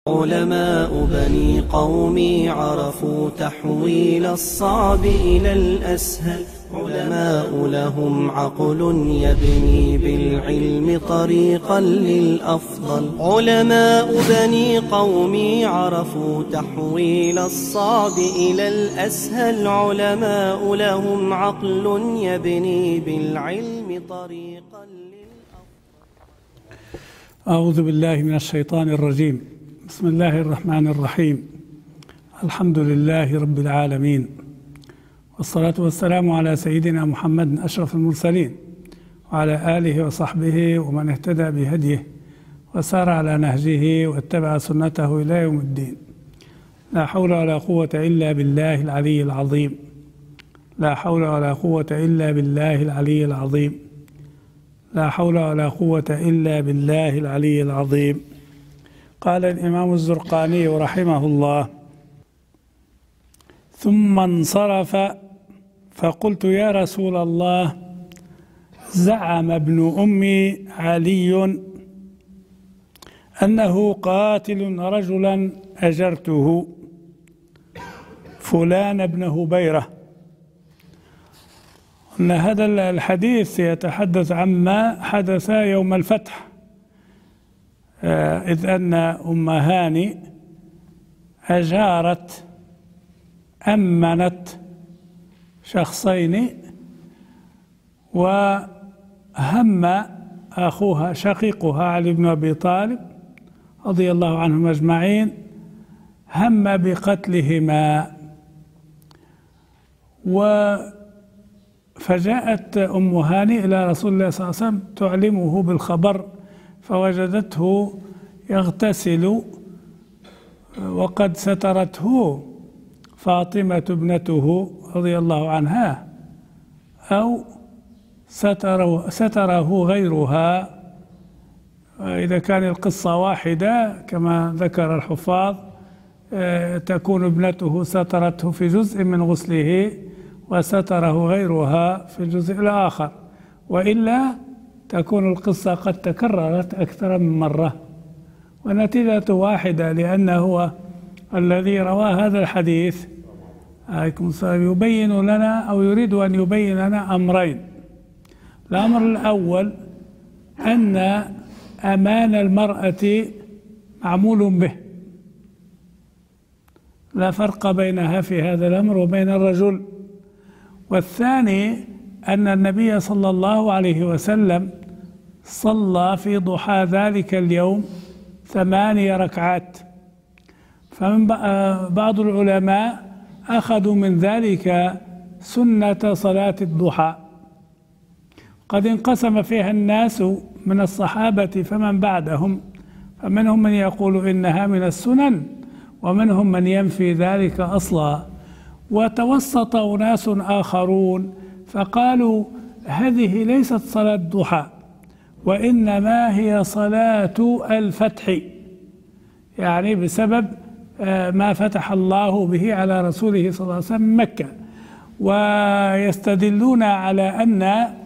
علماء بني قومي عرفوا تحويل الصعب إلى الأسهل. علماء لهم عقل يبني بالعلم طريقا للأفضل. علماء بني قومي عرفوا تحويل الصعب إلى الأسهل. علماء لهم عقل يبني بالعلم طريقا للأفضل. أعوذ بالله من الشيطان الرجيم. بسم الله الرحمن الرحيم. الحمد لله رب العالمين، والصلاة والسلام على سيدنا محمد أشرف المرسلين، وعلى آله وصحبه ومن اهتدى بهديه وسار على نهجه واتبع سنته إلى يوم الدين. لا حول ولا قوة إلا بالله العلي العظيم. لا حول ولا قوة إلا بالله العلي العظيم. لا حول ولا قوة إلا بالله العلي العظيم. قال الإمام الزرقاني رحمه الله: ثم انصرف فقلت: يا رسول الله، زعم ابن أمي علي أنه قاتل رجلا أجرته، فلان بن هبيرة. أن هذا الحديث يتحدث عما حدث يوم الفتح، إذ أن أم هاني أمنت شخصين، وهم أخوها شقيقها علي بن أبي طالب رضي الله عنهم أجمعين، هم بقتلهما. فجاءت أم هاني إلى رسول الله صلى الله عليه وسلم تعلمه بالخبر، فوجدته يغتسل وقد سترته فاطمة ابنته رضي الله عنها، أو ستره غيرها. إذا كان القصة واحدة كما ذكر الحفاظ، تكون ابنته سترته في جزء من غسله وستره غيرها في الجزء الآخر، وإلا تكون القصة قد تكررت أكثر من مرة، ونتيجة واحدة، لأنه هو الذي روى هذا الحديث يبين لنا أو يريد أن يبين لنا أمرين. الأمر الأول أن أمان المرأة معمول به، لا فرق بينها في هذا الأمر وبين الرجل. والثاني أن النبي صلى الله عليه وسلم صلى في ضحى ذلك اليوم 8 ركعات، فمن بعض العلماء أخذوا من ذلك سنة صلاة الضحى. قد انقسم فيها الناس من الصحابة فمن بعدهم، فمنهم من يقول إنها من السنن، ومنهم من ينفي ذلك أصلا. وتوسط أناس آخرون فقالوا هذه ليست صلاة ضحى، وإنما هي صلاة الفتح، يعني بسبب ما فتح الله به على رسوله صلى الله عليه وسلم مكة. ويستدلون على أن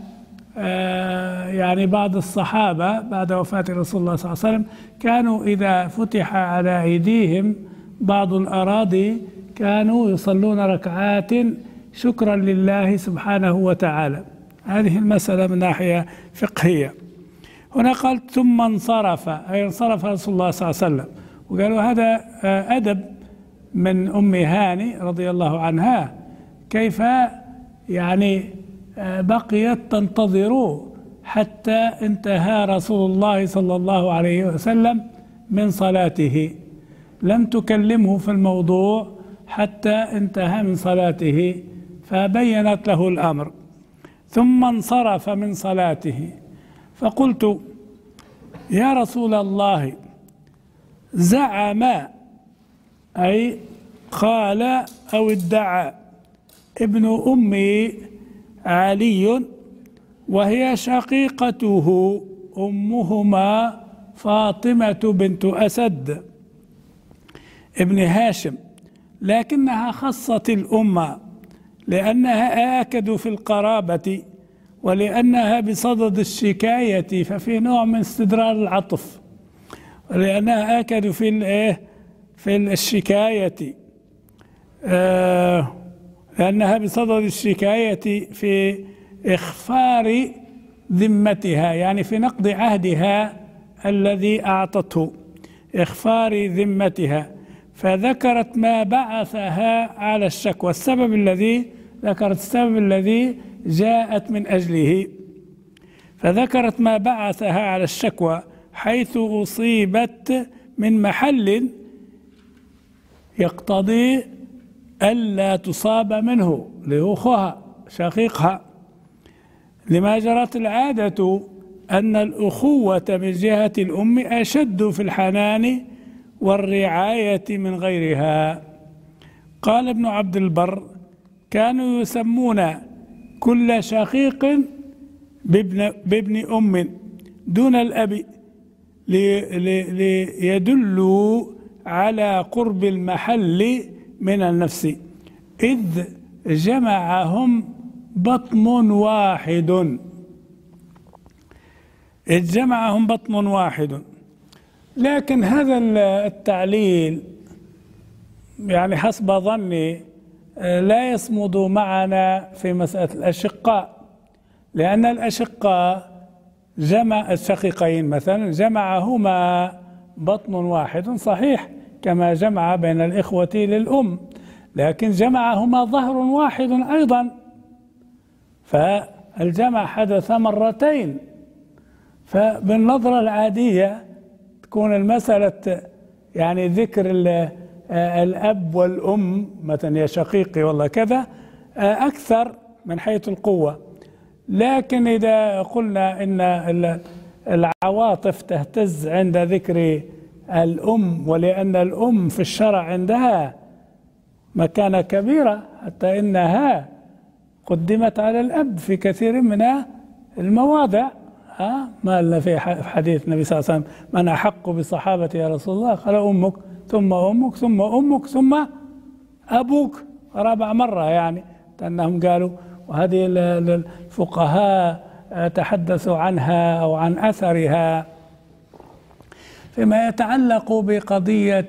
يعني بعض الصحابة بعد وفاة رسول الله صلى الله عليه وسلم كانوا إذا فتح على أيديهم بعض الأراضي كانوا يصلون ركعات شكرا لله سبحانه وتعالى. هذه المسألة من ناحية فقهية. هنا قال ثم انصرف، أي انصرف رسول الله صلى الله عليه وسلم، وقالوا هذا أدب من أم هاني رضي الله عنها، كيف يعني بقيت تنتظر حتى انتهى رسول الله صلى الله عليه وسلم من صلاته، لم تكلمه في الموضوع حتى انتهى من صلاته، فبينت له الأمر. ثم انصرف من صلاته فقلت: يا رسول الله، زعم، أي قال أو ادعى، ابن أمي علي، وهي شقيقته أمهما فاطمة بنت أسد ابن هاشم، لكنها خصت الأمة لأنها آكد في القرابة، ولأنها بصدد الشكاية، ففي نوع من استدرار العطف، ولأنها آكد في الشكاية، لأنها بصدد الشكاية في إخفار ذمتها، يعني في نقض عهدها الذي أعطته، إخفار ذمتها. فذكرت ما بعثها على الشكوى، ذكرت السبب الذي جاءت من أجله، فذكرت ما بعثها على الشكوى حيث أصيبت من محل يقتضي ألا تصاب منه لأخوها شقيقها، لما جرت العادة أن الأخوة من جهة الأم أشد في الحنان والرعاية من غيرها. قال ابن عبد البر: كانوا يسمون كل شقيق بابن أم دون الأب ليدلوا على قرب المحل من النفس، إذ جمعهم بطن واحد. لكن هذا التعليل يعني حسب ظني لا يصمد معنا في مسألة الأشقاء، لأن الأشقاء الشقيقين مثلا جمعهما بطن واحد صحيح، كما جمع بين الإخوة للأم، لكن جمعهما ظهر واحد أيضا، فالجمع حدث مرتين. فبالنظرة العادية تكون المسألة يعني ذكر الأب والأم مثلا يا شقيقي والله كذا أكثر من حيث القوة. لكن إذا قلنا إن العواطف تهتز عند ذكر الأم، ولأن الأم في الشرع عندها مكانة كبيرة حتى إنها قدمت على الأب في كثير من المواضع. ما لنا في حديث النبي صلى الله عليه وسلم: من أحق بصحابة يا رسول الله؟ قال: أمك ثم أمك ثم أمك ثم أبوك، رابع مرة، يعني أنهم قالوا. وهذه الفقهاء تحدثوا عنها أو عن أثرها. فيما يتعلق بقضية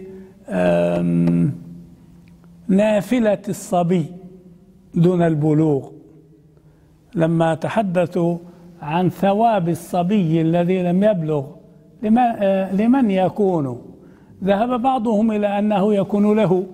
نافلة الصبي دون البلوغ، لما تحدثوا عن ثواب الصبي الذي لم يبلغ لمن يكون، ذهب بعضهم إلى أنه يكون له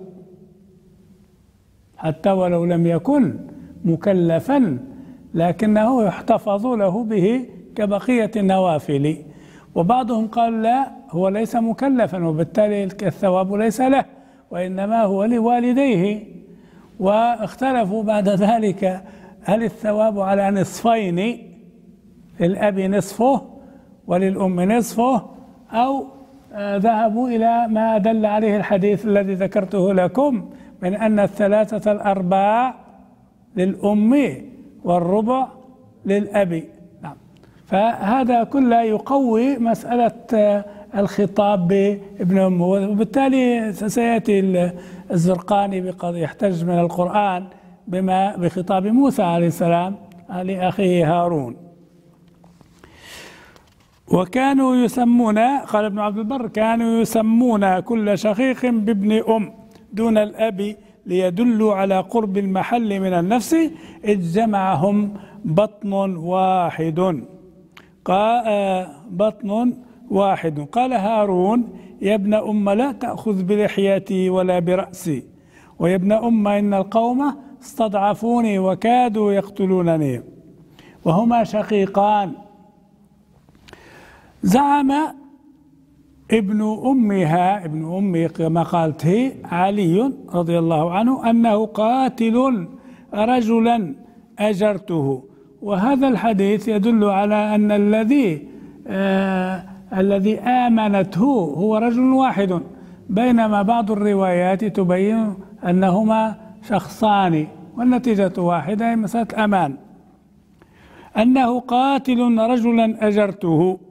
حتى ولو لم يكن مكلفا، لكنه يحتفظ له به كبقية النوافل. وبعضهم قال لا، هو ليس مكلفا وبالتالي الثواب ليس له وإنما هو لوالديه. واختلفوا بعد ذلك هل الثواب على نصفين، للأب نصفه وللأم نصفه، أو ذهبوا إلى ما دل عليه الحديث الذي ذكرته لكم من أن 3/4 للأم والربع للأب. نعم. فهذا كله يقوي مسألة الخطاب بابن أمه، وبالتالي سيأتي الزرقاني يحتج من القرآن بخطاب موسى عليه السلام لأخيه هارون. وكانوا يسمون، قال ابن عبد البر: كانوا يسمون كل شقيق بابن أم دون الأب ليدلوا على قرب المحل من النفس، إذ جمعهم بطن واحد. قال هارون: يا ابن أم لا تأخذ بلحيتي ولا برأسي، ويا ابن أم إن القوم استضعفوني وكادوا يقتلونني. وهما شقيقان. زعم ابن أمه كما قالت هي علي رضي الله عنه أنه قاتل رجلا أجرته، وهذا الحديث يدل على أن الذي آمنته هو رجل واحد، بينما بعض الروايات تبين أنهما شخصان والنتيجة واحدة، مسألة أمان. أنه قاتل رجلا أجرته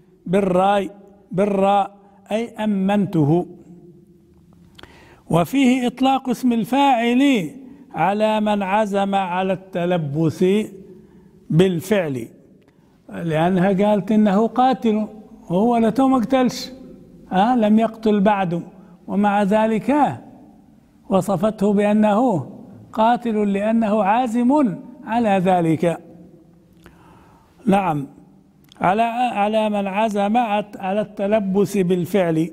بالراء أي أمنته. وفيه إطلاق اسم الفاعل على من عزم على التلبس بالفعل، لأنها قالت إنه قاتل وهو لتو ما قتلش، لم يقتل بعد، ومع ذلك وصفته بأنه قاتل لأنه عازم على ذلك. نعم، على من عزم على التلبس بالفعل،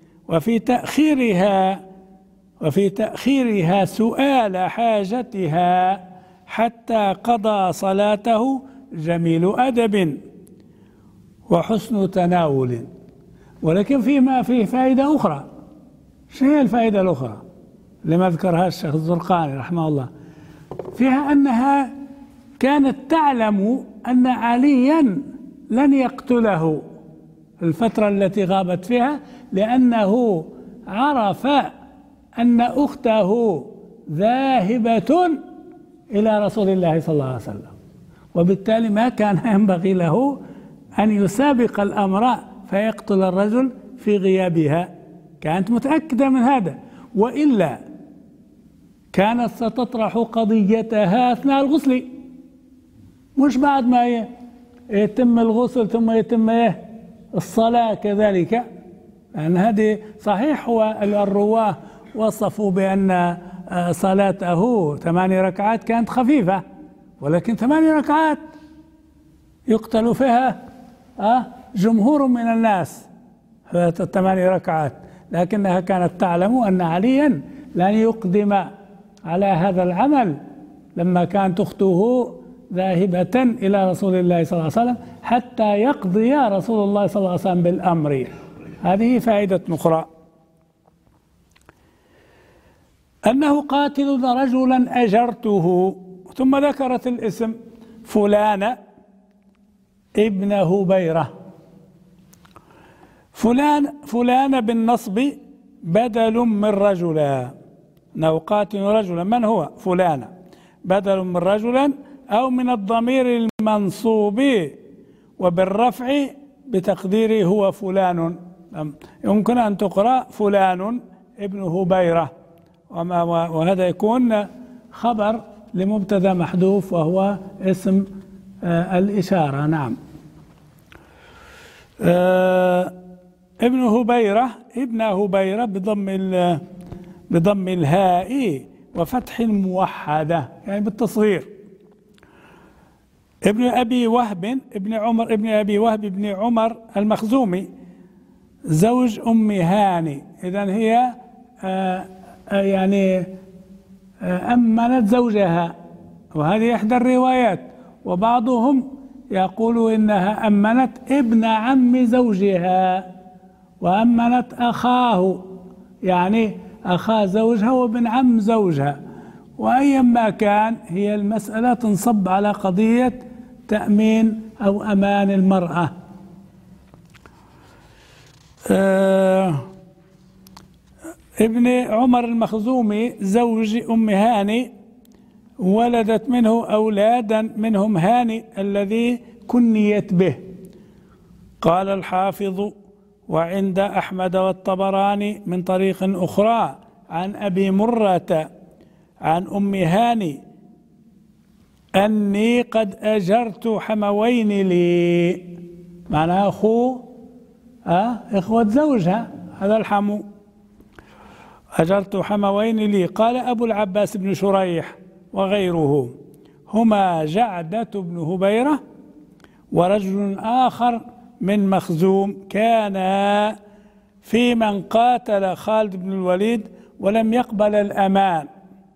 وفي تأخيرها سؤال حاجتها حتى قضى صلاته جميل أدب وحسن تناول. ولكن فيما فيه فائدة أخرى. شنو هي الفائدة الأخرى لما ذكرها الشيخ الزرقاني رحمه الله؟ فيها أنها كانت تعلم أن عليا لن يقتله الفترة التي غابت فيها، لأنه عرف أن أخته ذاهبة إلى رسول الله صلى الله عليه وسلم، وبالتالي ما كان ينبغي له أن يسابق الأمر فيقتل الرجل في غيابها. كانت متأكدة من هذا، وإلا كانت ستطرح قضيتها أثناء الغسل، مش بعد ما يتم الغسل ثم يتم الصلاة كذلك. لأن هذه صحيح، هو الرواه وصفوا بأن صلاته 8 ركعات كانت خفيفة، ولكن 8 ركعات يقتل فيها جمهور من الناس 8 ركعات، لكنها كانت تعلم أن عليا لن يقدم على هذا العمل لما كانت أخته ذاهبة إلى رسول الله صلى الله عليه وسلم حتى يقضي رسول الله صلى الله عليه وسلم بالأمر. هذه فائدة أخرى. أنه قاتل رجلا أجرته، ثم ذكرت الاسم فلان ابن هبيرة. فلان بالنصب بدل من رجلا، أنه قاتل رجلا. من هو فلان؟ بدل من رجلا أو من الضمير المنصوب، وبالرفع بتقديره هو فلان. يمكن أن تقرأ فلان ابن هبيرة، وهذا يكون خبر لمبتدا محذوف وهو اسم الإشارة. نعم. ابن هبيرة بضم الهاء وفتح الموحدة، يعني بالتصغير. ابن أبي وهب ابن أبي وهب بن عمر المخزومي، زوج أم هاني. إذن هي يعني أمنت زوجها، وهذه إحدى الروايات. وبعضهم يقول إنها أمنت ابن عم زوجها، وأمنت أخاه، يعني أخا زوجها وابن عم زوجها. وأيما كان، هي المسألة تنصب على قضية تأمين أو أمان المرأة. ابن عمر المخزومي زوج أم هاني، ولدت منه أولادا، منهم هاني الذي كنيت به. قال الحافظ: وعند أحمد والطبراني من طريق أخرى عن أبي مرة عن أم هاني أني قد أجرت حموين لي، معناها إخوة زوجها، هذا الحمو. أجرت حموين لي. قال أبو العباس بن شريح وغيره: هما جعدة بن هبيرة ورجل آخر من مخزوم، كان في من قاتل خالد بن الوليد ولم يقبل الأمان،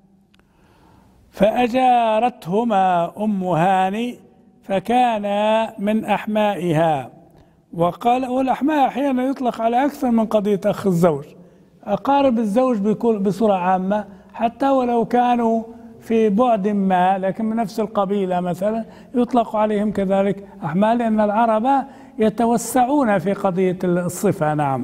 فأجارتهما أم هاني فكان من أحمائها. وقال: والأحماء أحيانا يطلق على أكثر من قضية أخ الزوج، أقارب الزوج بصورة عامة، حتى ولو كانوا في بعد ما لكن من نفس القبيلة مثلا يطلق عليهم كذلك أحماء، لأن العرب يتوسعون في قضية الصفة. نعم.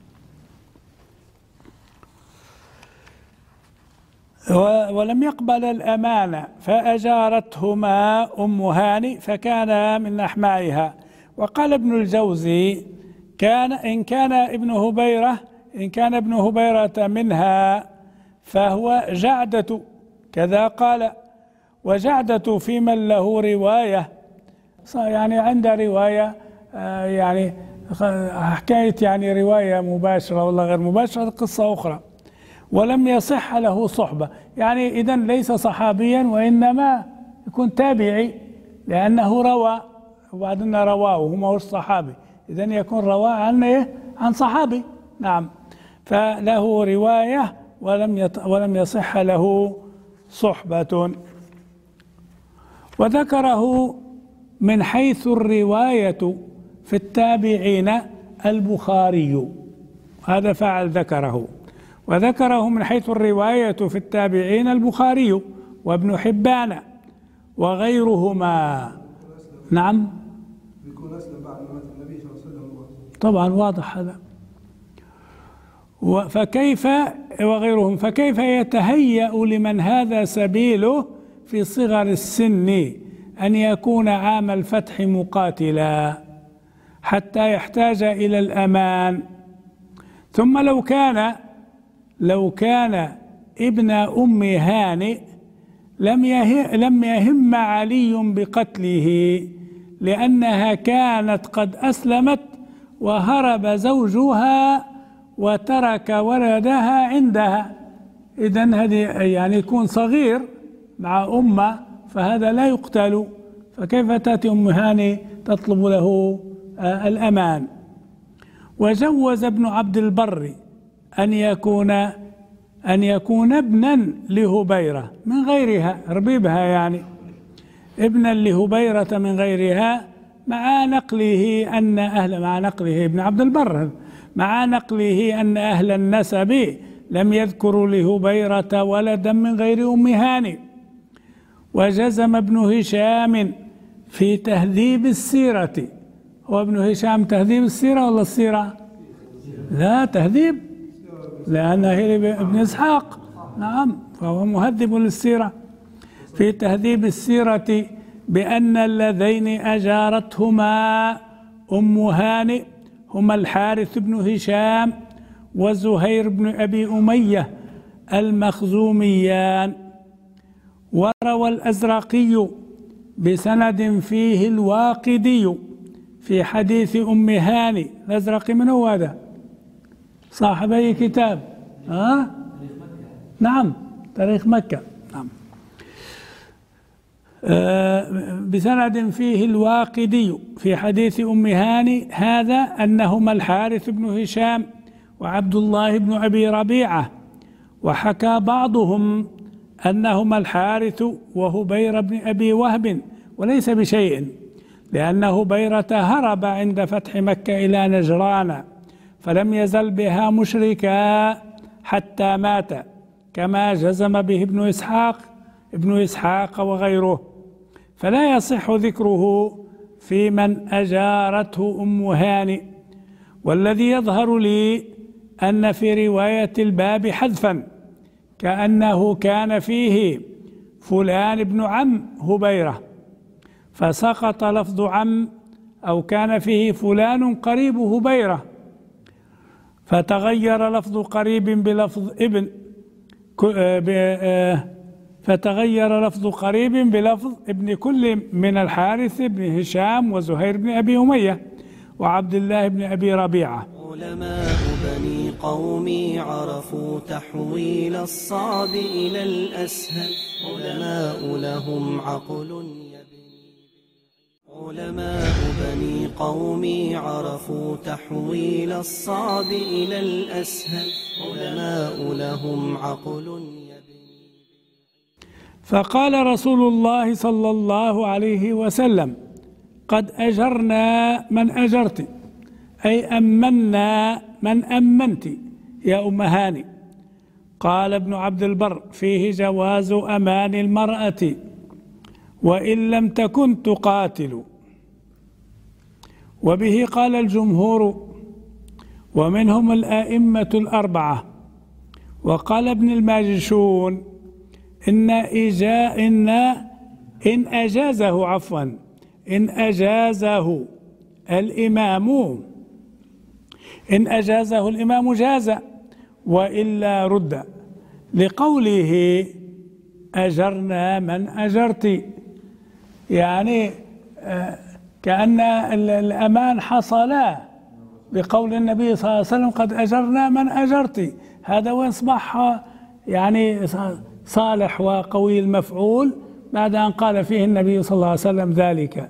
ولم يقبل الأمانة فأجارتهما أم هاني فكان من أحمائها. وقال ابن الجوزي: إن كان ابن هبيرة منها فهو جعدة، كذا قال. وجعدة في من له رواية، يعني عند رواية يعني حكاية يعني رواية مباشرة ولا غير مباشرة قصة أخرى. ولم يصح له صحبة، يعني إذن ليس صحابيا وإنما يكون تابعي، لأنه روى وبعدين رواه وهو ما هوش صحابي، إذن يكون رواه عن صحابي. نعم، فله رواية ولم يصح له صحبة. وذكره من حيث الرواية في التابعين البخاري، هذا فعل ذكره، وذكره من حيث الرواية في التابعين البخاري وابن حبان وغيرهما. نعم، بيكون أسلم بعد ما مات النبي صلى الله عليه وسلم. طبعا واضح هذا. فكيف وغيرهم، فكيف يتهيأ لمن هذا سبيله في صغر السن أن يكون عام الفتح مقاتلا حتى يحتاج إلى الأمان؟ ثم لو كان ابن أم هانئ لم يهم علي بقتله، لأنها كانت قد أسلمت وهرب زوجها وترك ولدها عندها. إذن هذه يعني يكون صغير مع أمه، فهذا لا يقتل، فكيف تأتي أم هانئ تطلب له الأمان؟ وجوز ابن عبد البر أن يكون ابنا لهبيرة من غيرها، ربيبها يعني، ابنا لهبيرة من غيرها، مع نقله ابن عبد البر مع نقله أن أهل النسب لم يذكروا لهبيرة ولدا من غير أم هانئ. وجزم ابن هشام في تهذيب السيرة. هو ابن هشام تهذيب السيرة ولا السيرة؟ لا، تهذيب، لأنه ابن إسحاق. نعم، فهو مهذب للسيرة. في تهذيب السيرة بأن اللذين أجارتهما أم هانئ هما الحارث بن هشام وزهير بن أبي أمية المخزوميان. وروى الأزرقي بسند فيه الواقدي في حديث أم هانئ. الأزرقي من هو هذا؟ صاحب أي كتاب؟ نعم، تاريخ مكة. نعم. بسند فيه الواقدي في حديث أم هانئ هذا أنهما الحارث بن هشام وعبد الله بن أبي ربيعة. وحكى بعضهم أنهما الحارث وهبير بن أبي وهب، وليس بشيء، لأن هبيرة هرب عند فتح مكة إلى نجران، فلم يزل بها مشركا حتى مات، كما جزم به ابن إسحاق وغيره، فلا يصح ذكره في من أجارته أم هانئ. والذي يظهر لي أن في رواية الباب حذفا، كأنه كان فيه فلان ابن عم هبيرة فسقط لفظ عم، أو كان فيه فلان قريب هبيرة فتغير لفظ قريب بلفظ ابن، فتغير لفظ قريب بلفظ ابن كل من الحارث بن هشام وزهير بن أبي أمية وعبد الله بن أبي ربيعة. علماء بني قومي عرفوا تحويل الصعب إلى الأسهل، علماء لهم عقل علماء بني قومي عرفوا تحويل الصعب إلى الأسهل، علماء لهم عقل. فقال رسول الله صلى الله عليه وسلم: قد أجرنا من أجرت، أي أمنا من أمنت يا أم هانئ. قال ابن عبد البر: فيه جواز أمان المرأة وإن لم تكن تقاتل. وبه قال الجمهور ومنهم الأئمة الأربعة. وقال ابن الماجشون: إن أجازه الإمام جاز، وإلا رد، لقوله أجرنا من أجرت، يعني كأن الأمان حصلا بقول النبي صلى الله عليه وسلم قد أجرنا من أجرت، هذا ويصبح يعني صالح وقوي المفعول بعد أن قال فيه النبي صلى الله عليه وسلم ذلك.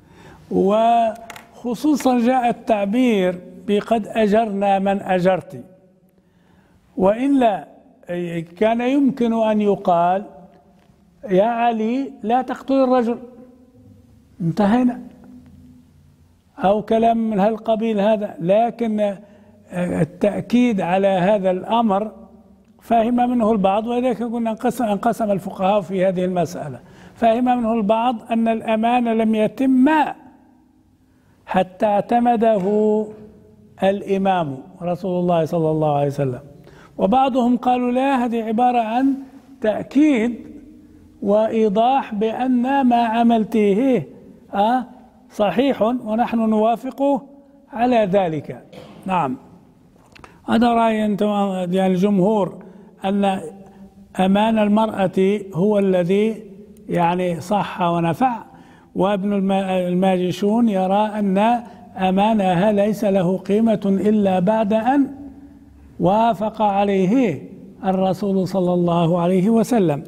وخصوصا جاء التعبير بقد أجرنا من أجرت، وإلا كان يمكن أن يقال يا علي لا تقتل الرجل، انتهينا، أو كلام من هالقبيل هذا. لكن التأكيد على هذا الأمر فهم منه البعض، ولذلك قلنا انقسم الفقهاء في هذه المسألة. فهم منه البعض أن الأمان لم يتم حتى اعتمده الإمام رسول الله صلى الله عليه وسلم، وبعضهم قالوا لا، هذه عبارة عن تأكيد وإيضاح بأن ما عملتيه صحيح ونحن نوافقه على ذلك. نعم، هذا رأي أنتم يعني الجمهور، أن أمان المرأة هو الذي يعني صح ونفع، وابن الماجشون يرى أن أمانها ليس له قيمة إلا بعد أن وافق عليه الرسول صلى الله عليه وسلم.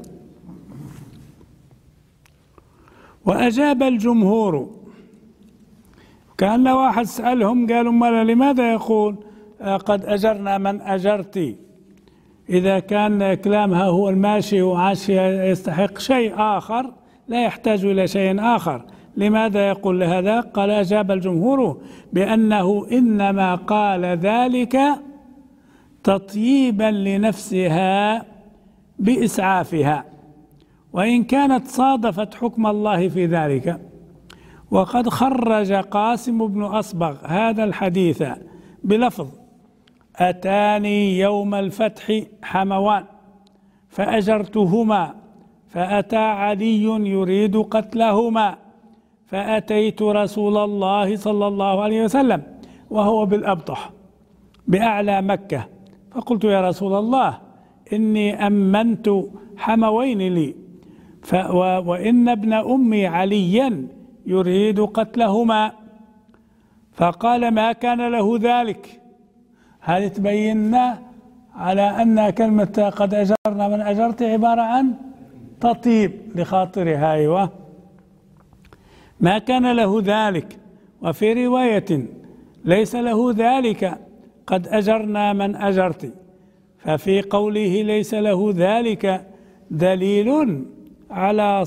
وأجاب الجمهور، كأن واحد سألهم قالوا ما لماذا يقول قد أجرنا من أجرتي إذا كان كلامها هو الماشي وعاشي يستحق شيء آخر لا يحتاج إلى شيء آخر، لماذا يقول هذا؟ قال أجاب الجمهور بأنه إنما قال ذلك تطييبا لنفسها بإسعافها، وإن كانت صادفت حكم الله في ذلك. وقد خرج قاسم بن أصبغ هذا الحديث بلفظ أتاني يوم الفتح حموان فأجرتهما فأتى علي يريد قتلهما فأتيت رسول الله صلى الله عليه وسلم وهو بالأبطح بأعلى مكة فقلت يا رسول الله إني أمنت حموين لي وإن ابن أمي عليا يريد قتلهما، فقال ما كان له ذلك. هذه تبيننا على أن كلمة قد أجرنا من أجرت عبارة عن تطيب لخاطرها. أيوة، ما كان له ذلك. وفي رواية ليس له ذلك قد أجرنا من أجرت، ففي قوله ليس له ذلك دليل على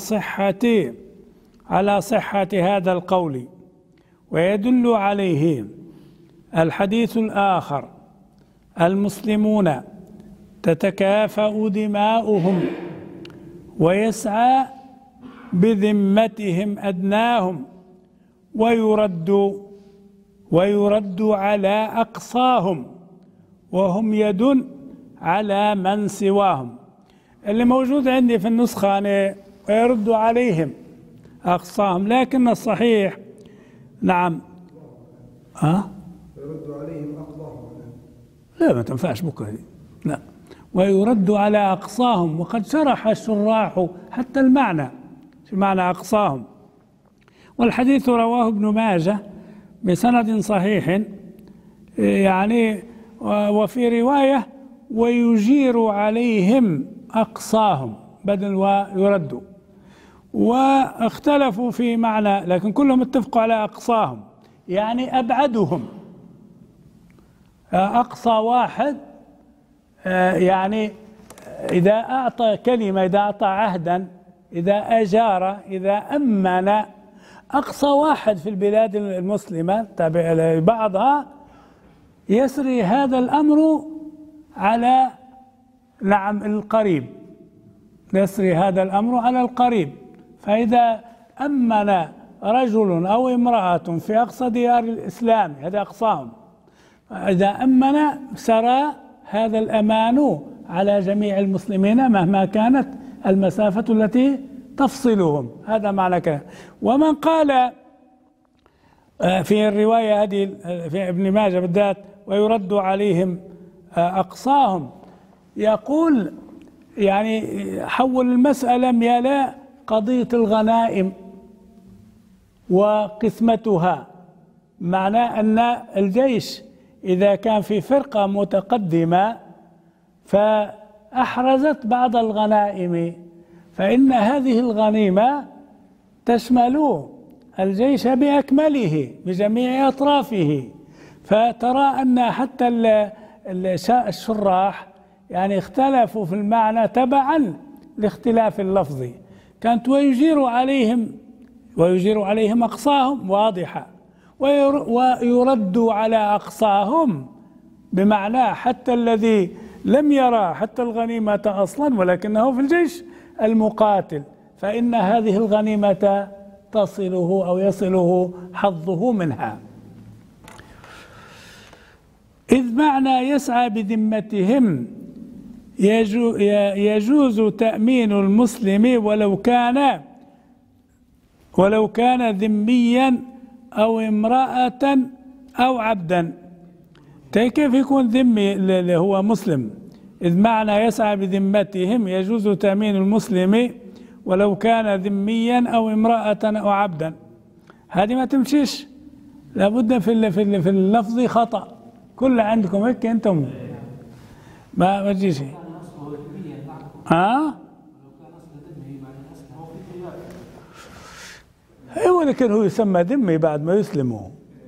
صحة هذا القول. ويدل عليه الحديث الآخر المسلمون تتكافأ دماؤهم ويسعى بذمتهم أدناهم ويرد على أقصاهم وهم يد على من سواهم. اللي موجود عندي في النسخة أنا ويرد عليهم أقصاهم، لكن الصحيح نعم يرد عليهم أقضاهم. لا ما تنفعش بكرة دي، لا، ويرد على أقصاهم. وقد شرح الشراح حتى المعنى في معنى أقصاهم. والحديث رواه ابن ماجه بسند صحيح يعني، وفي رواية ويجير عليهم أقصاهم بدل ويرد، واختلفوا في معنى، لكن كلهم اتفقوا على أقصاهم يعني أبعدهم. أقصى واحد يعني إذا أعطى كلمة، إذا أعطى عهدا، إذا أجار، إذا أمن، أقصى واحد في البلاد المسلمة تابع لبعضها يسري هذا الأمر على نعم القريب، يسري هذا الأمر على القريب. فإذا أمن رجل أو امرأة في أقصى ديار الإسلام، هذا أقصاهم، إذا أمن سرى هذا الأمان على جميع المسلمين مهما كانت المسافة التي تفصلهم. هذا معنى كلام. ومن قال في الرواية هذه في ابن ماجه بالذات ويرد عليهم أقصاهم، يقول يعني حول المسألة ميلا قضية الغنائم وقسمتها، معناه أن الجيش إذا كان في فرقة متقدمة فأحرزت بعض الغنائم، فإن هذه الغنيمة تشمل الجيش بأكمله بجميع أطرافه. فترى أن حتى الشراح يعني اختلفوا في المعنى تبعا لاختلاف اللفظ. كانت ويجير عليهم أقصاهم واضحة، ويرد على أقصاهم بمعنى حتى الذي لم يرى حتى الغنيمة أصلا ولكنه في الجيش المقاتل، فإن هذه الغنيمة تصله أو يصله حظه منها. إذ معنى يسعى بذمتهم يجوز تأمين المسلم ولو كان ذميا أو امرأة أو عبدا. كيف يكون ذمي اللي هو مسلم؟ إذ معنى يسعى بذمتهم يجوز تأمين المسلم ولو كان ذميا أو امرأة أو عبدا. هذه ما تمشيش، لابد في اللفظ خطأ. كل عندكم هيك أنتم ما تجيش. ايوه، لكن هو يسمى ذمي بعد ما يسلموا.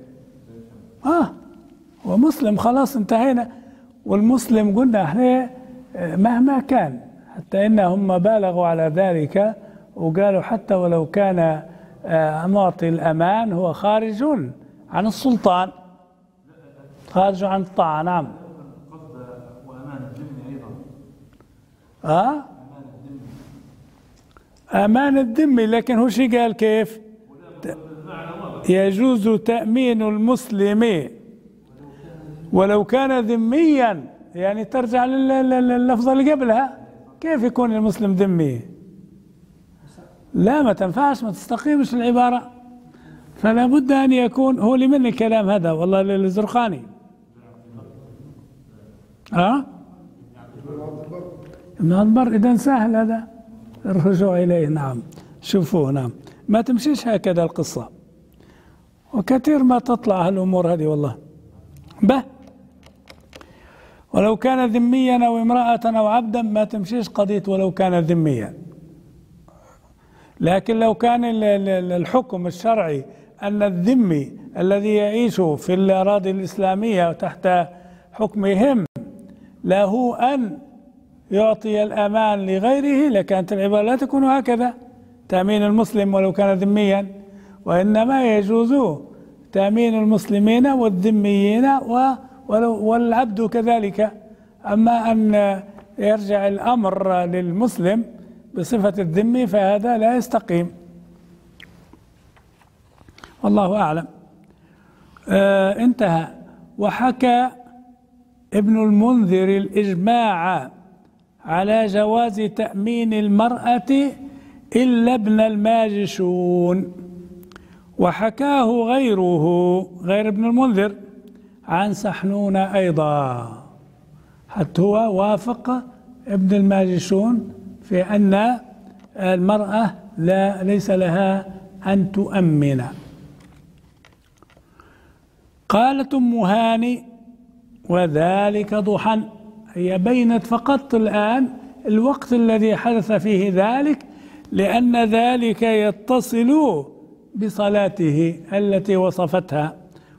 هو مسلم خلاص انتهينا. والمسلم قلنا احنا مهما كان، حتى انهم بالغوا على ذلك وقالوا حتى ولو كان معطي الامان هو خارج عن السلطان، خارج عن الطاعة. نعم. وأمان الذمي أيضا. أمان الذمي، لكن هو شي قال كيف؟ يجوز تأمين المسلم ولو كان ذميا، يعني ترجع لللفظة اللي قبلها. كيف يكون المسلم ذمي؟ لا، ما تنفعش، ما تستقيمش العبارة. فلا بد أن يكون هو لمن الكلام هذا؟ والله للزرقاني. ابن عبد البر. إذن سهل هذا الرجوع إليه. نعم، شوفوه. نعم، ما تمشيش هكذا القصة، وكثير ما تطلع هالأمور هذه والله. ولو كان ذميا أو امرأة أو عبدا ما تمشيش قضية ولو كان ذميا. لكن لو كان الحكم الشرعي أن الذمي الذي يعيش في الأراضي الإسلامية تحت حكمهم له أن يعطي الأمان لغيره، لكانت العبارة لا تكون هكذا تأمين المسلم ولو كان ذميا، وإنما يجوز تأمين المسلمين والذميين والعبد كذلك. أما أن يرجع الأمر للمسلم بصفة الذمي فهذا لا يستقيم، والله أعلم. انتهى. وحكى ابن المنذر الإجماع على جواز تأمين المرأة إلا ابن الماجشون، وحكاه غير ابن المنذر عن سحنون أيضا، حتى هو وافق ابن الماجشون في أن المرأة ليس لها أن تؤمن. قالت أم هاني: وذلك ضحى. هي بينت فقط الآن الوقت الذي حدث فيه ذلك، لأن ذلك يتصل بصلاته التي وصفتها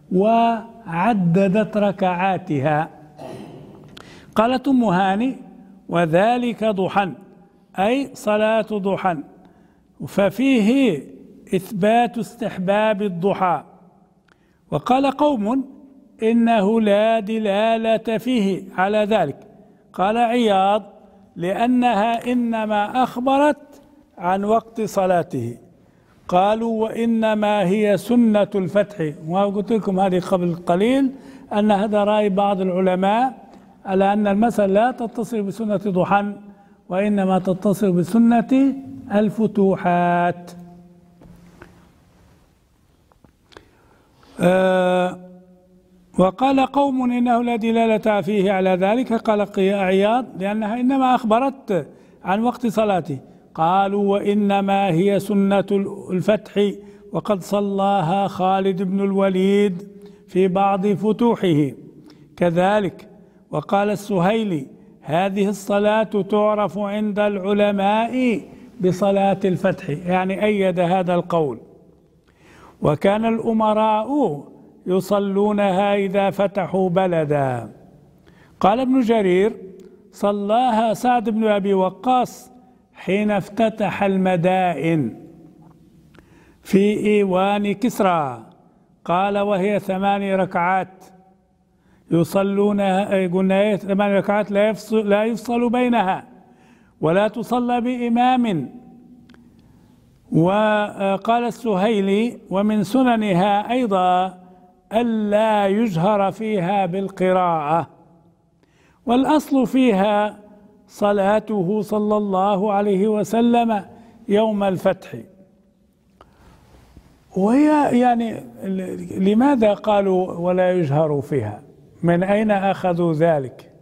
وعددت ركعاتها. قالت أم هاني: وذلك ضحى، أي صلاة ضحى، ففيه إثبات استحباب الضحى. وقال قوم: إنه لا دلالة فيه على ذلك. قال عياض: لأنها إنما أخبرت عن وقت صلاته. قالوا: وإنما هي سنة الفتح. وقلت لكم هذه قبل قليل أن هذا رأي بعض العلماء على أن المسألة لا تتصل بسنة ضحى، وإنما تتصل بسنة الفتوحات. وقال قوم: إنه لا دلالة فيه على ذلك. قال عياض: لأنها إنما أخبرت عن وقت صلاته. قالوا: وإنما هي سنة الفتح، وقد صلاها خالد بن الوليد في بعض فتوحه. كذلك. وقال السهيلي: هذه الصلاة تعرف عند العلماء بصلاة الفتح، يعني أيد هذا القول. وكان الأمراء يصلونها إذا فتحوا بلدا. قال ابن جرير: صلاها سعد بن أبي وقاص حين افتتح المدائن في إيوان كسرى، قال: وهي 8 ركعات يصلونها، قلنا 8 ركعات لا يفصل بينها ولا تصلى بإمام. وقال السهيلي: ومن سننها أيضا ألا يجهر فيها بالقراءة، والأصل فيها صلاته صلى الله عليه وسلم يوم الفتح. وهي يعني لماذا قالوا ولا يجهر فيها؟ من أين أخذوا ذلك؟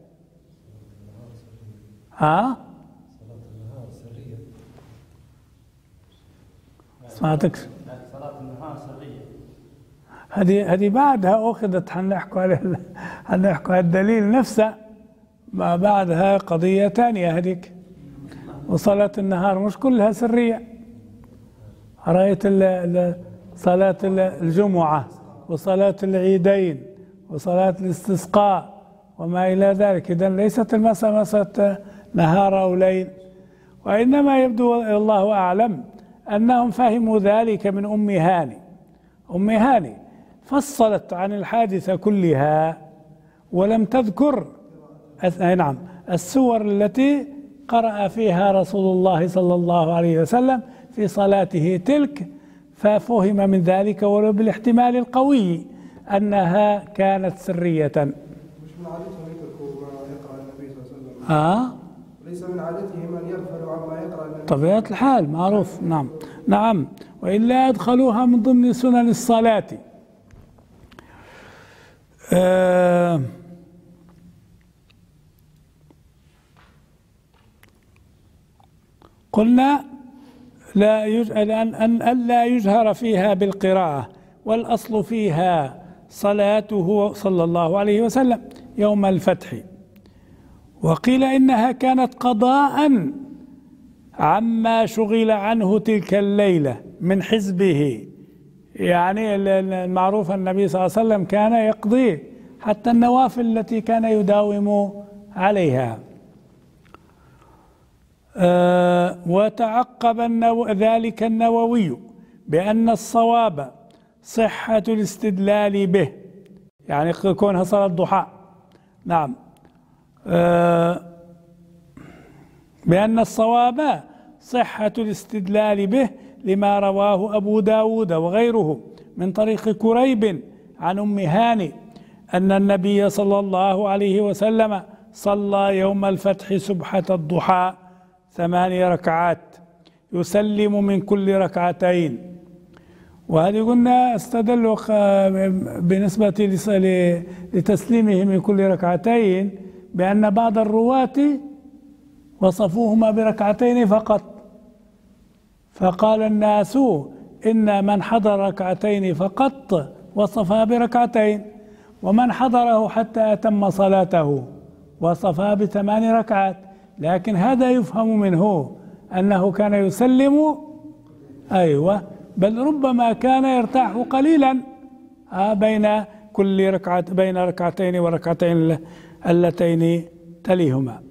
سمعتك؟ صلاة النهار سرية. هذه بعدها أخذت، حنحكوا على الدليل نفسه، ما بعدها قضية ثانية هذيك. وصلاة النهار مش كلها سرية. رأيت صلاة الجمعة وصلاة العيدين وصلاة الاستسقاء وما إلى ذلك. إذن ليست المسألة نهار أو ليل، وإنما يبدو الله أعلم أنهم فهموا ذلك من أم هاني. أم هاني فصلت عن الحادثة كلها ولم تذكر نعم السور التي قرأ فيها رسول الله صلى الله عليه وسلم في صلاته تلك، ففهم من ذلك ولو بالاحتمال القوي أنها كانت سرية. مش من عادتهم يتركوا ما يقرأ النبي صلى الله عليه وسلم. ليس من عادتهم أن يغفلوا عما يقرأ النبي. طبيعة الحال معروف. نعم وإلا أدخلوها من ضمن سنن الصلاة. قلنا أن لا يجهر فيها بالقراءة، والأصل فيها صلاته صلى الله عليه وسلم يوم الفتح. وقيل إنها كانت قضاء عما شغل عنه تلك الليلة من حزبه، يعني المعروف النبي صلى الله عليه وسلم كان يقضي حتى النوافل التي كان يداوم عليها. وتعقب ذلك النووي بأن الصواب صحة الاستدلال به، يعني كونها صلاة الضحى. نعم بأن الصواب صحة الاستدلال به لما رواه أبو داود وغيره من طريق كريب عن أم هاني أن النبي صلى الله عليه وسلم صلى يوم الفتح سبحة الضحى 8 ركعات يسلم من كل ركعتين. وهذه قلنا استدلوا بالنسبة لتسليمه من كل ركعتين بأن بعض الرواة وصفوهما بركعتين فقط، فقال الناس إن من حضر ركعتين فقط وصفها بركعتين، ومن حضره حتى أتم صلاته وصفها ب8 ركعات. لكن هذا يفهم منه أنه كان يسلم بل ربما كان يرتاح قليلا بين كل بين ركعتين وركعتين اللتين تليهما.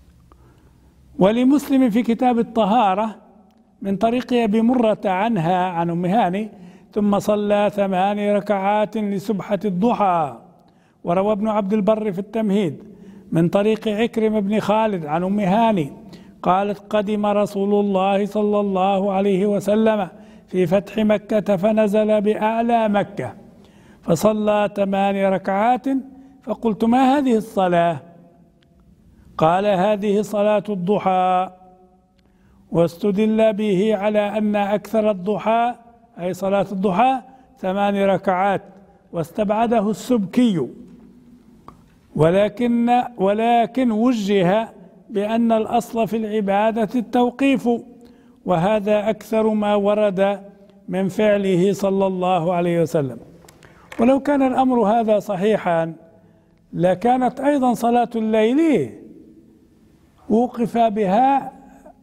ولمسلم في كتاب الطهارة من طريق أبي مرة عنها عن أم هاني ثم صلى 8 ركعات لسبحة الضحى. وروى ابن عبد البر في التمهيد من طريق عكرمة بن خالد عن أم هاني قالت قدم رسول الله صلى الله عليه وسلم في فتح مكة فنزل بأعلى مكة فصلى 8 ركعات، فقلت ما هذه الصلاة؟ قال هذه صلاة الضحى. واستدل به على أن أكثر الضحى أي صلاة الضحى 8 ركعات، واستبعده السبكي، ولكن وجه بأن الأصل في العبادة التوقيف، وهذا أكثر ما ورد من فعله صلى الله عليه وسلم. ولو كان الأمر هذا صحيحا لكانت أيضا صلاة الليل وقف بها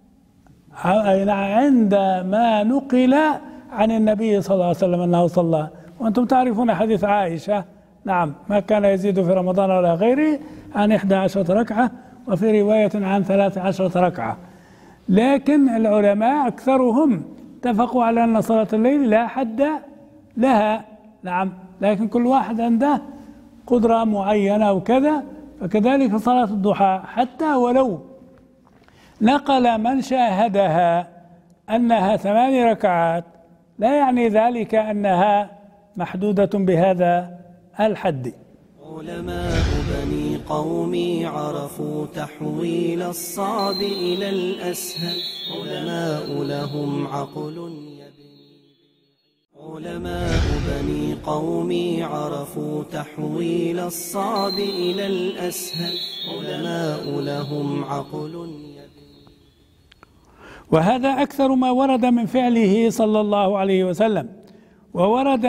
عندما نقل عن النبي صلى الله عليه وسلم أنه صلى. وأنتم تعرفون حديث عائشة، نعم، ما كان يزيد في رمضان ولا غيره عن 11 ركعة، وفي رواية عن 13 ركعة. لكن العلماء أكثرهم اتفقوا على أن صلاة الليل لا حد لها، نعم، لكن كل واحد عنده قدرة معينة وكذا. فكذلك صلاة الضحى حتى ولو نقل من شاهدها أنها 8 ركعات لا يعني ذلك أنها محدودة بهذا الحد. علماء بني قومي عرفوا تحويل الصعب إلى الأسهل، علماء لهم عقل علماء بني قومي عرفوا تحويل الصعب إلى الأسهل، علماء لهم عقل. وهذا أكثر ما ورد من فعله صلى الله عليه وسلم. وورد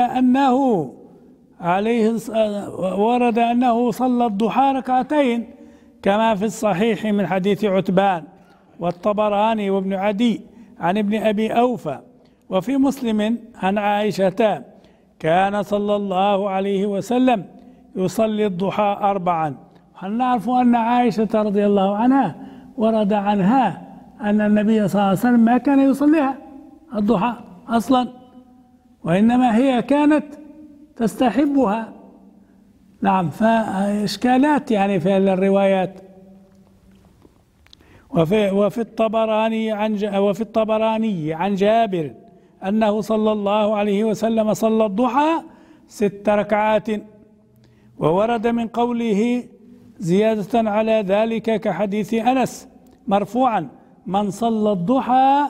أنه صلى الضحى ركعتين كما في الصحيح من حديث عتبان والطبراني وابن عدي عن ابن أبي أوفى. وفي مسلم عن عائشة كان صلى الله عليه وسلم يصلي الضحى 4. نعرف أن عائشة رضي الله عنها ورد عنها أن النبي صلى الله عليه وسلم ما كان يصليها الضحى أصلا، وإنما هي كانت تستحبها. نعم، فإشكالات يعني في الروايات. وفي الطبراني عن جابر أنه صلى الله عليه وسلم صلى الضحى 6 ركعات. وورد من قوله زيادة على ذلك كحديث أنس مرفوعا: من صلى الضحى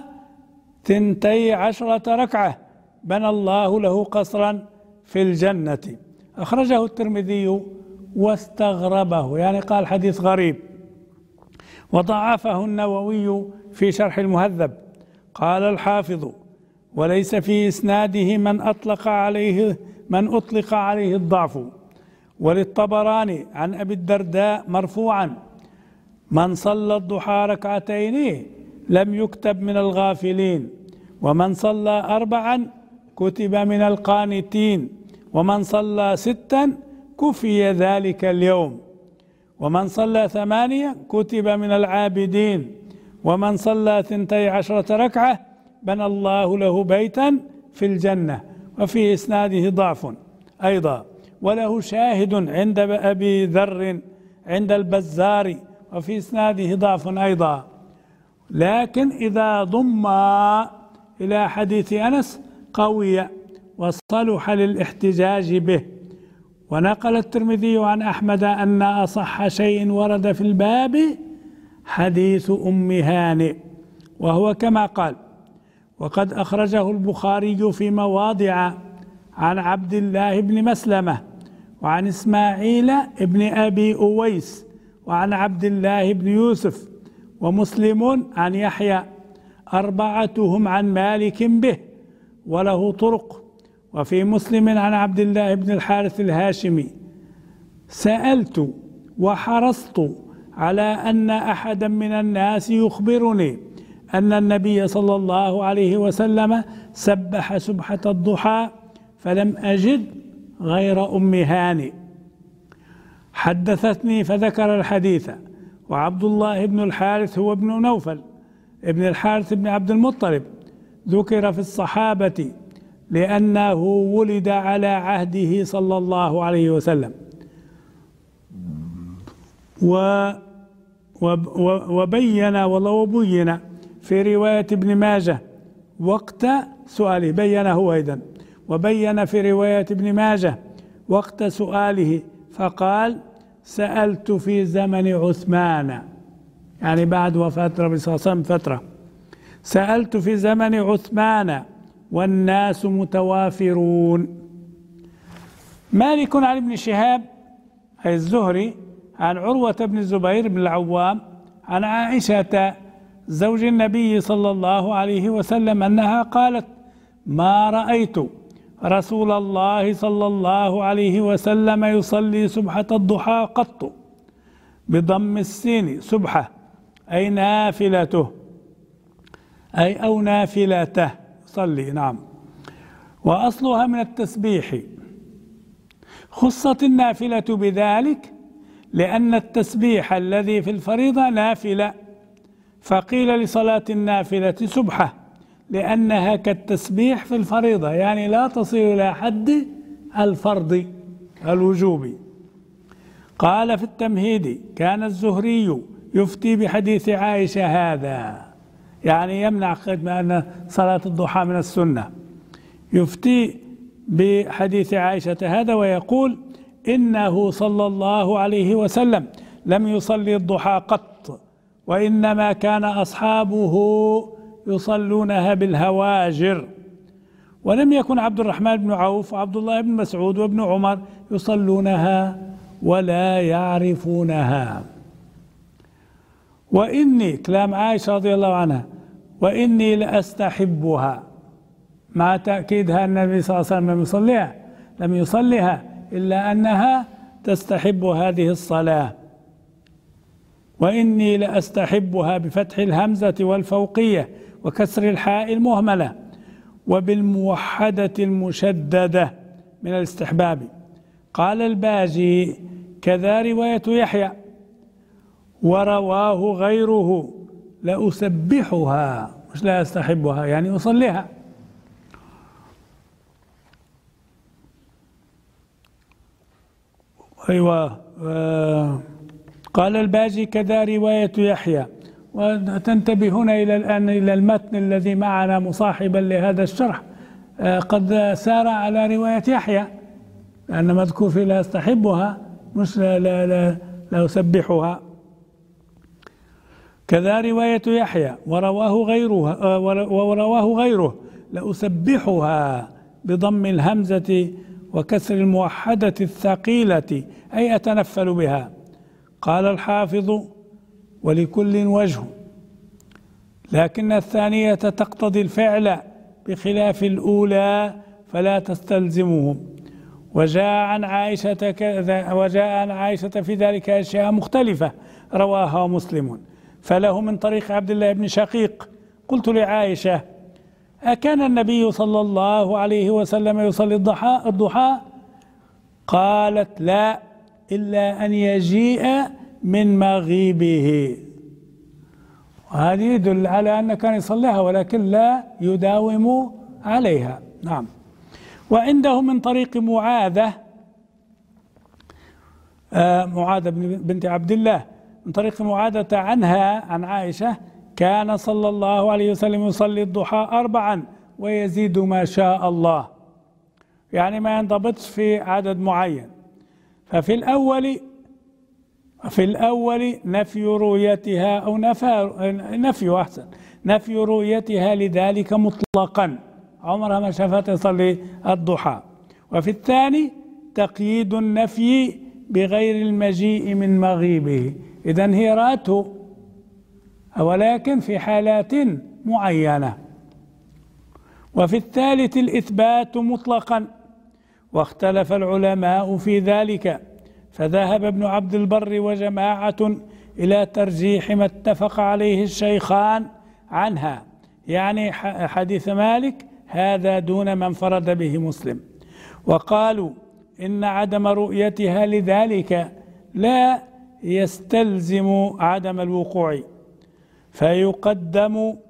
12 ركعة بنى الله له قصرا في الجنة. أخرجه الترمذي واستغربه، يعني قال حديث غريب. وضعفه النووي في شرح المهذب. قال الحافظ: وليس في إسناده من أطلق عليه الضعف. وللطبراني عن أبي الدرداء مرفوعا: من صلى الضحى 2 لم يكتب من الغافلين، ومن صلى 4 كتب من القانتين، ومن صلى 6 كفي ذلك اليوم، ومن صلى 8 كتب من العابدين، ومن صلى 12 ركعة بنى الله له بيتا في الجنة. وفي إسناده ضعف أيضا، وله شاهد عند أبي ذر عند البزار، وفي إسناده ضعف أيضا. لكن إذا ضم إلى حديث أنس قوي وصلح للاحتجاج به. ونقل الترمذي عن أحمد أن أصح شيء ورد في الباب حديث أم هانئ، وهو كما قال. وقد أخرجه البخاري في مواضع عن عبد الله بن مسلمة وعن إسماعيل بن أبي أويس وعن عبد الله بن يوسف، ومسلم عن يحيى، 4 عن مالك به وله طرق. وفي مسلم عن عبد الله بن الحارث الهاشمي: سألت وحرصت على أن أحدا من الناس يخبرني أن النبي صلى الله عليه وسلم سبح سبحة الضحى، فلم أجد غير أم هانئ. حدثتني فذكر الحديث. وعبد الله بن الحارث هو ابن نوفل ابن الحارث بن عبد المطلب، ذكر في الصحابة لأنه ولد على عهده صلى الله عليه وسلم. وبين في رواية ابن ماجه وقت سؤاله، بينه أيضا، وبين في رواية ابن ماجه وقت سؤاله فقال: سألت في زمن عثمان، يعني بعد وفاة النبي صلى الله عليه وسلم فترة. سألت في زمن عثمان والناس متوافرون. مالك عن ابن شهاب أي الزهري عن عروة بن الزبير بن العوام عن عائشة زوج النبي صلى الله عليه وسلم أنها قالت: ما رأيت رسول الله صلى الله عليه وسلم يصلي سبحة الضحى قط، بضم السين سبحة أي نافلته، أو نافلته صلي. نعم. وأصلها من التسبيح. خصت النافلة بذلك لأن التسبيح الذي في الفريضة نافلة، فقيل لصلاة النافلة سبحة لأنها كالتسبيح في الفريضة، يعني لا تصل إلى حد الفرض الوجوب. قال في التمهيد: كان الزهري يفتي بحديث عائشة هذا، يعني يمنع أن صلاة الضحى من السنة، يفتي بحديث عائشة هذا ويقول: إنه صلى الله عليه وسلم لم يصلي الضحى قط، وإنما كان أصحابه يصلونها بالهواجر، ولم يكن عبد الرحمن بن عوف وعبد الله بن مسعود وابن عمر يصلونها ولا يعرفونها. وإني، كلام عائشة رضي الله عنها، وإني لأستحبها، مع تأكيدها أن النبي صلى الله عليه وسلم لم يصليها إلا أنها تستحب هذه الصلاة. وإني لأستحبها بفتح الهمزة والفوقية وكسر الحاء المهملة وبالموحدة المشددة من الاستحباب. قال الباجي: كذا رواية يحيى، ورواه غيره لأسبحها، مش لا أستحبها، يعني أصليها. أيوة. قال الباجي: كذا رواية يحيى. وتنتبهون إلى الآن إلى المتن الذي معنا مصاحبا لهذا الشرح، قد سار على رواية يحيى، لأن مذكور في لا أستحبها مش لا أسبحها. كذا رواية يحيى ورواه غيره لأسبحها بضم الهمزة وكسر الموحدة الثقيلة، أي أتنفل بها. قال الحافظ: ولكل وجه، لكن الثانية تقتضي الفعل بخلاف الأولى فلا تستلزمه. وجاء عن عائشة في ذلك أشياء مختلفة رواها مسلم، فله من طريق عبد الله بن شقيق: قلت لعائشة: أكان النبي صلى الله عليه وسلم يصلي الضحى؟ قالت: لا، إلا أن يجيء من مغيبه. وهذه يدل على أنه كان يصليها ولكن لا يداوم عليها. نعم. وعنده من طريق معاذة بنت عبد الله، من طريق معاذة عنها عن عائشة: كان صلى الله عليه وسلم يصلي الضحى 4 ويزيد ما شاء الله، يعني ما ينضبطش في عدد معين. ففي الأول نفي رؤيتها، أو نفي رؤيتها لذلك مطلقا، عمرها ما شافت يصلي الضحى. وفي الثاني تقييد النفي بغير المجيء من مغيبه، إذن هي رأته ولكن في حالات معينة. وفي الثالث الإثبات مطلقا، واختلف العلماء في ذلك، فذهب ابن عبد البر وجماعة إلى ترجيح ما اتفق عليه الشيخان عنها، يعني حديث مالك هذا دون ما انفرد به مسلم. وقالوا إن عدم رؤيتها لذلك لا يستلزم عدم الوقوع، فيقدم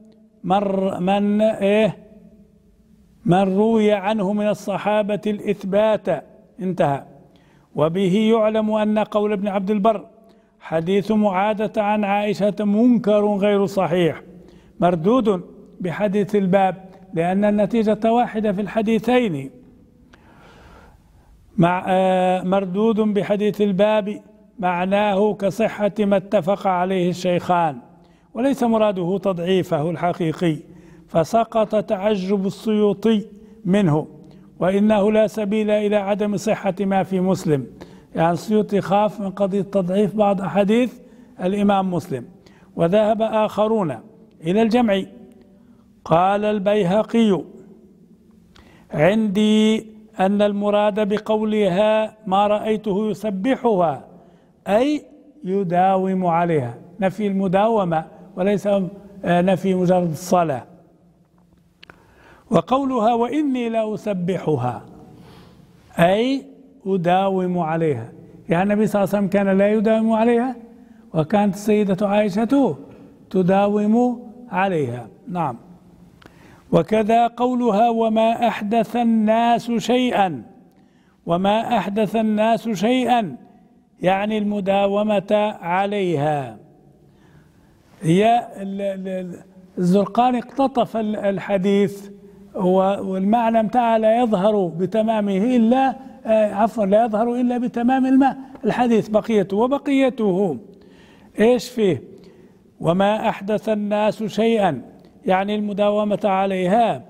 من روي عنه من الصحابة الإثبات، انتهى. وبه يعلم أن قول ابن عبد البر حديث معاذة عن عائشة منكر غير صحيح، مردود بحديث الباب، لأن النتيجة واحدة في الحديثين، مردود بحديث الباب معناه كصحة ما اتفق عليه الشيخان، وليس مراده تضعيفه الحقيقي، فسقط تعجب السيوطي منه، وإنه لا سبيل إلى عدم صحة ما في مسلم. يعني السيوطي خاف من قضية تضعيف بعض أحاديث الإمام مسلم. وذهب آخرون إلى الجمع. قال البيهقي: عندي أن المراد بقولها ما رأيته يسبحها أي يداوم عليها، نفي المداومة وليس نفي مجرد الصلاة. وقولها وإني لأسبحها أي أداوم عليها، يعني النبي صلى الله عليه وسلم كان لا يداوم عليها، وكانت السيدة عائشة تداوم عليها. نعم. وكذا قولها وما أحدث الناس شيئا، وما أحدث الناس شيئا يعني المداومة عليها. هي الزرقاني اقتطف الحديث، والمعنى متاعه لا يظهر بتمامه إلا لا يظهر إلا بتمام الحديث بقيته، وبقيته إيش فيه؟ وما أحدث الناس شيئا يعني المداومة عليها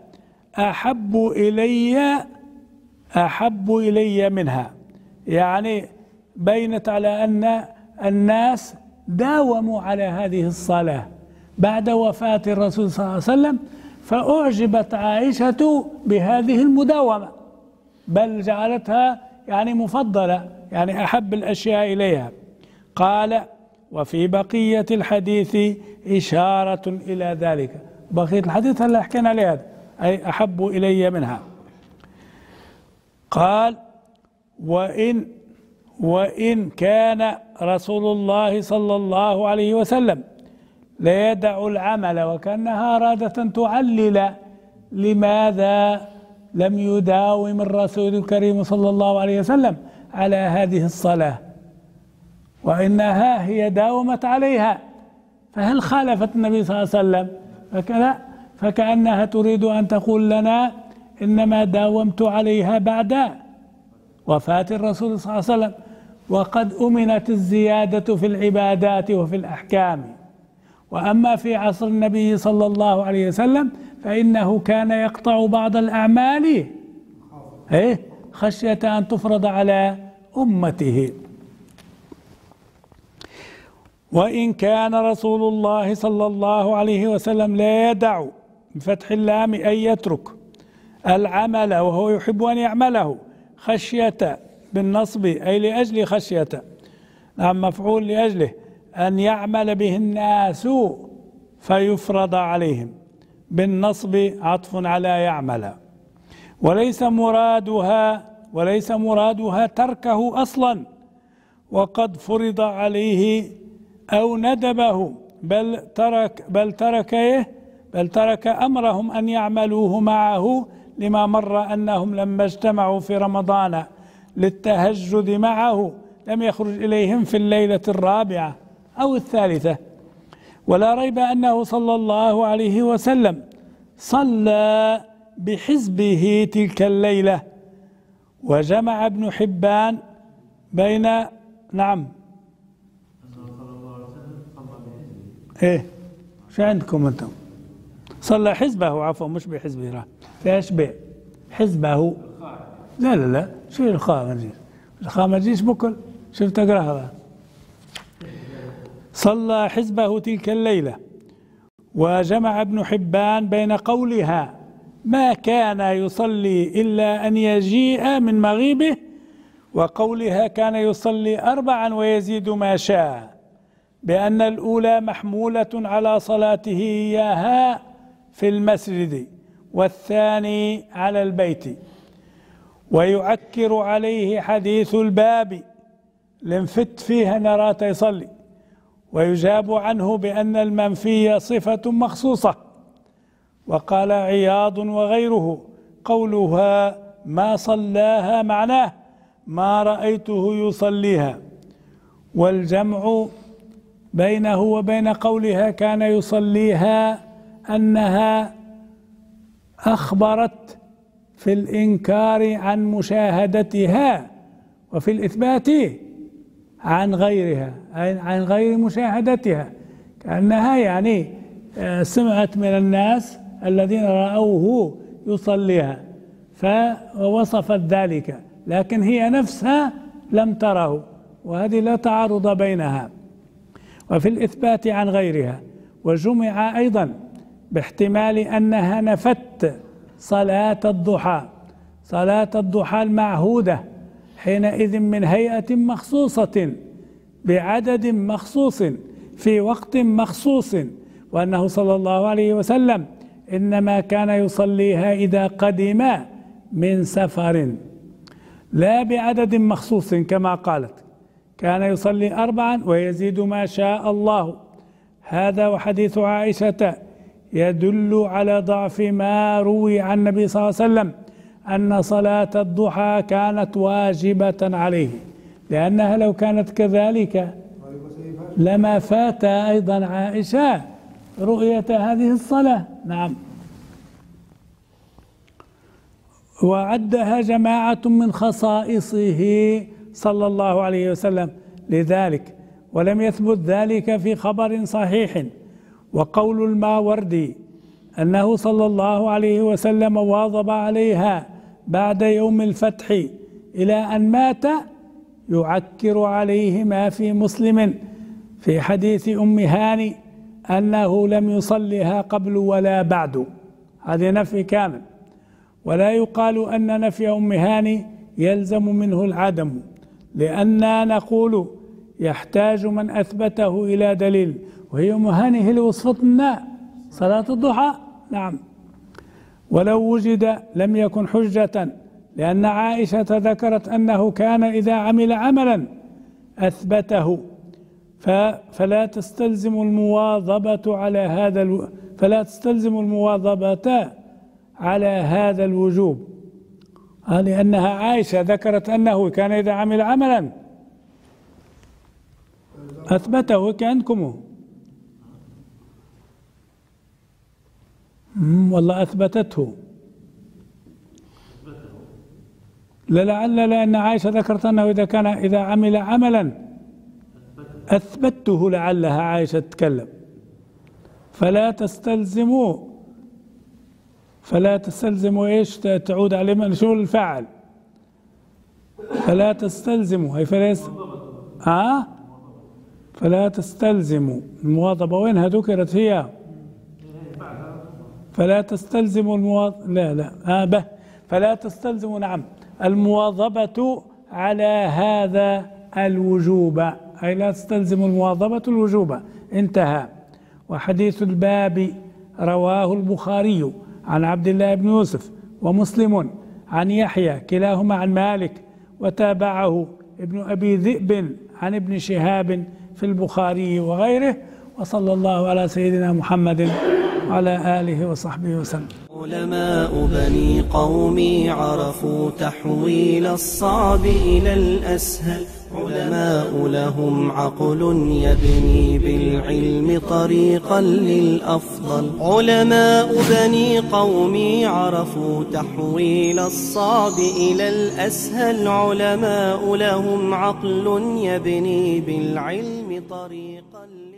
أحب إلي منها، يعني بينت على أن الناس داوموا على هذه الصلاة بعد وفاة الرسول صلى الله عليه وسلم، فأعجبت عائشة بهذه المداومة، بل جعلتها يعني مفضلة، يعني أحب الأشياء إليها. قال وفي بقية الحديث إشارة إلى ذلك. بقية الحديث هلا حكينا عليه، أي أحب إلي منها. قال وإن كان رسول الله صلى الله عليه وسلم لا يدع العمل، وكأنها أرادت أن تعلل لماذا لم يداوم الرسول الكريم صلى الله عليه وسلم على هذه الصلاة، وإنها هي داومت عليها، فهل خالفت النبي صلى الله عليه وسلم؟ فكأنها تريد أن تقول لنا إنما داومت عليها بعد وفاة الرسول صلى الله عليه وسلم، وقد أمنت الزيادة في العبادات وفي الأحكام. وأما في عصر النبي صلى الله عليه وسلم فإنه كان يقطع بعض الأعمال خشية أن تفرض على أمته. وإن كان رسول الله صلى الله عليه وسلم لا يدع بفتح اللام أي يترك العمل وهو يحب أن يعمله خشية بالنصب أي لأجل خشية، نعم مفعول لأجله أن يعمل به الناس فيفرض عليهم، بالنصب عطف على يعمل. وليس مرادها تركه أصلا وقد فرض عليه أو ندبه، بل ترك أمرهم أن يعملوه معه، لما مر أنهم لما اجتمعوا في رمضان للتهجد معه لم يخرج إليهم في الليلة الرابعة أو الثالثة. ولا ريب أنه صلى الله عليه وسلم صلى بحزبه تلك الليلة. وجمع ابن حبان بين شو عندكم انتم؟ صلى حزبه، عفوا مش بحزبه، فيش حزبه. لا شو الخاء ما تجيش، الخاء ما تجيش بكل، شوف تقراها بقى. صلى حزبه تلك الليلة. وجمع ابن حبان بين قولها ما كان يصلي إلا أن يجيء من مغيبه، وقولها كان يصلي 4 ويزيد ما شاء، بأن الأولى محمولة على صلاته إياها في المسجد، والثاني على البيت. ويعكر عليه حديث الباب لنفت فيها نرات يصلي. ويجاب عنه بأن المنفي صفة مخصوصة. وقال عياض وغيره قولها ما صلاها معناه ما رأيته يصليها. والجمع بينه وبين قولها كان يصليها أنها أخبرت في الإنكار عن مشاهدتها، وفي الإثبات عن غيرها، عن غير مشاهدتها، كأنها يعني سمعت من الناس الذين رأوه يصليها فوصفت ذلك، لكن هي نفسها لم تره، وهذه لا تعارض بينها. وفي الإثبات عن غيرها. وجمع أيضا باحتمال أنها نفت صلاة الضحى صلاة الضحى المعهودة حينئذ من هيئة مخصوصة بعدد مخصوص في وقت مخصوص، وأنه صلى الله عليه وسلم إنما كان يصليها إذا قدم من سفر، لا بعدد مخصوص كما قالت، كان يصلي 4 ويزيد ما شاء الله. هذا وحديث عائشة يدل على ضعف ما روي عن النبي صلى الله عليه وسلم أن صلاة الضحى كانت واجبة عليه، لأنها لو كانت كذلك لما فات أيضا عائشة رؤية هذه الصلاة. نعم. وعدها جماعة من خصائصه صلى الله عليه وسلم لذلك، ولم يثبت ذلك في خبر صحيح. وقول الماوردي أنه صلى الله عليه وسلم واظب عليها بعد يوم الفتح إلى أن مات يعكر عليه ما في مسلم في حديث أم هاني أنه لم يصلها قبل ولا بعد، هذا نفي كامل. ولا يقال أن نفي أم هاني يلزم منه العدم، لأننا نقول يحتاج من أثبته إلى دليل، وهي أم هاني هي اللي وصفت لنا صلاة الضحى. نعم. ولو وجد لم يكن حجة، لأن عائشة ذكرت أنه كان إذا عمل عملا أثبته، فلا تستلزم المواظبة على هذا الوجوب، لأنها عائشة ذكرت أنه كان إذا عمل عملا أثبته كأنكم والله أثبتته لأن عائشة ذكرت أنه إذا عمل عملا أثبته، لعلها عائشة تتكلم. فلا تستلزموا إيش تعود عليه من شو الفاعل، فلا تستلزموا فلا تستلزموا المواظبة، وينها ذكرت هي؟ فلا تستلزموا فلا تستلزموا نعم المواظبة على هذا الوجوب، أي لا تستلزم المواظبة الوجوب. انتهى. وحديث الباب رواه البخاري عن عبد الله بن يوسف ومسلم عن يحيى كلاهما عن مالك، وتابعه ابن أبي ذئب عن ابن شهاب في البخاري وغيره. وصلى الله على سيدنا محمد وعلى آله وصحبه وسلم. علماء بني قومي عرفوا تحويل الصعب إلى الأسهل، علماء لهم عقل يبني بالعلم طريقا للأفضل. علماء بني قومي عرفوا تحويل الصعب إلى الأسهل، علماء لهم عقل يبني بالعلم طريقا للأفضل.